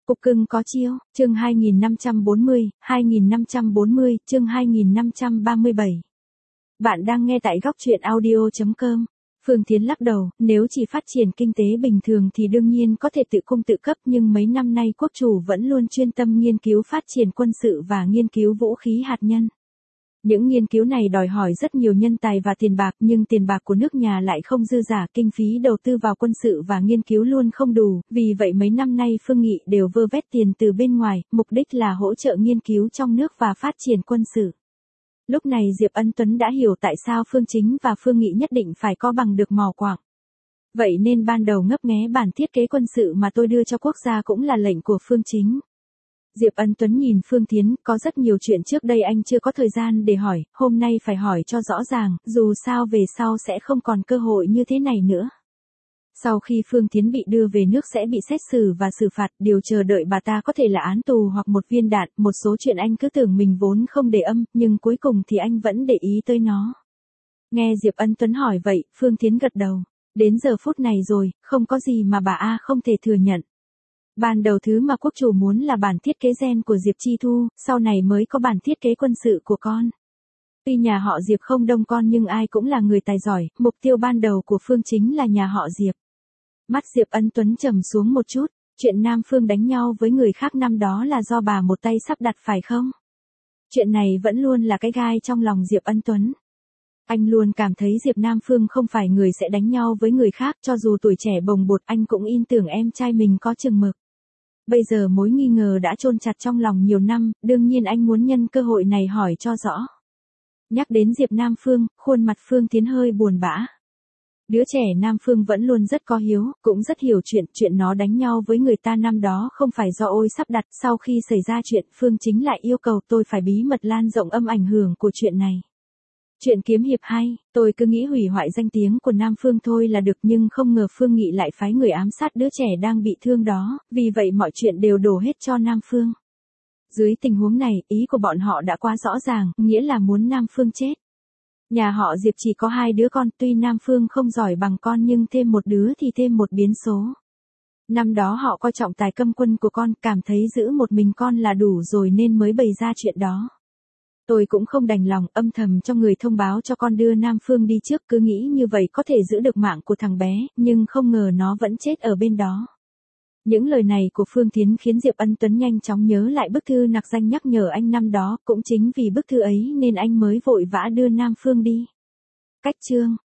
Cục cưng có chiêu, chương 2540, chương 2537. Bạn đang nghe tại góc truyện audio.com. Phương Tiến lắc đầu, nếu chỉ phát triển kinh tế bình thường thì đương nhiên có thể tự cung tự cấp, nhưng mấy năm nay quốc chủ vẫn luôn chuyên tâm nghiên cứu phát triển quân sự và nghiên cứu vũ khí hạt nhân. Những nghiên cứu này đòi hỏi rất nhiều nhân tài và tiền bạc, nhưng tiền bạc của nước nhà lại không dư giả, kinh phí đầu tư vào quân sự và nghiên cứu luôn không đủ, vì vậy mấy năm nay Phương Nghị đều vơ vét tiền từ bên ngoài, mục đích là hỗ trợ nghiên cứu trong nước và phát triển quân sự. Lúc này Diệp Ân Tuấn đã hiểu tại sao Phương Chính và Phương Nghị nhất định phải có bằng được mỏ quặng. Vậy nên ban đầu ngấp nghé bản thiết kế quân sự mà tôi đưa cho quốc gia cũng là lệnh của Phương Chính. Diệp Ân Tuấn nhìn Phương Tiến, có rất nhiều chuyện trước đây anh chưa có thời gian để hỏi, hôm nay phải hỏi cho rõ ràng, dù sao về sau sẽ không còn cơ hội như thế này nữa. Sau khi Phương Tiến bị đưa về nước sẽ bị xét xử và xử phạt, điều chờ đợi bà ta có thể là án tù hoặc một viên đạn, một số chuyện anh cứ tưởng mình vốn không để âm, nhưng cuối cùng thì anh vẫn để ý tới nó. Nghe Diệp Ân Tuấn hỏi vậy, Phương Tiến gật đầu. Đến giờ phút này rồi, không có gì mà bà A không thể thừa nhận. Ban đầu thứ mà quốc chủ muốn là bản thiết kế gen của Diệp Chi Thu, sau này mới có bản thiết kế quân sự của con. Tuy nhà họ Diệp không đông con nhưng ai cũng là người tài giỏi, mục tiêu ban đầu của Phương Chính là nhà họ Diệp. Mắt Diệp Ân Tuấn trầm xuống một chút, chuyện Nam Phương đánh nhau với người khác năm đó là do bà một tay sắp đặt phải không? Chuyện này vẫn luôn là cái gai trong lòng Diệp Ân Tuấn. Anh luôn cảm thấy Diệp Nam Phương không phải người sẽ đánh nhau với người khác, cho dù tuổi trẻ bồng bột anh cũng tin tưởng em trai mình có chừng mực. Bây giờ mối nghi ngờ đã chôn chặt trong lòng nhiều năm, đương nhiên anh muốn nhân cơ hội này hỏi cho rõ. Nhắc đến Diệp Nam Phương, khuôn mặt Phương Tiến hơi buồn bã. Đứa trẻ Nam Phương vẫn luôn rất có hiếu, cũng rất hiểu chuyện nó đánh nhau với người ta năm đó không phải do ôi sắp đặt, sau khi xảy ra chuyện Phương Chính lại yêu cầu tôi phải bí mật lan rộng âm ảnh hưởng của chuyện này. Chuyện kiếm hiệp hay, tôi cứ nghĩ hủy hoại danh tiếng của Nam Phương thôi là được, nhưng không ngờ Phương Nghị lại phái người ám sát đứa trẻ đang bị thương đó, vì vậy mọi chuyện đều đổ hết cho Nam Phương. Dưới tình huống này, ý của bọn họ đã quá rõ ràng, nghĩa là muốn Nam Phương chết. Nhà họ Diệp chỉ có 2 đứa con, tuy Nam Phương không giỏi bằng con nhưng thêm một đứa thì thêm một biến số. Năm đó họ coi trọng tài câm quân của con, cảm thấy giữ một mình con là đủ rồi nên mới bày ra chuyện đó. Tôi cũng không đành lòng, âm thầm cho người thông báo cho con đưa Nam Phương đi trước, cứ nghĩ như vậy có thể giữ được mạng của thằng bé, nhưng không ngờ nó vẫn chết ở bên đó. Những lời này của Phương Tiến khiến Diệp Ân Tuấn nhanh chóng nhớ lại bức thư nặc danh nhắc nhở anh năm đó, cũng chính vì bức thư ấy nên anh mới vội vã đưa Nam Phương đi. Cách chương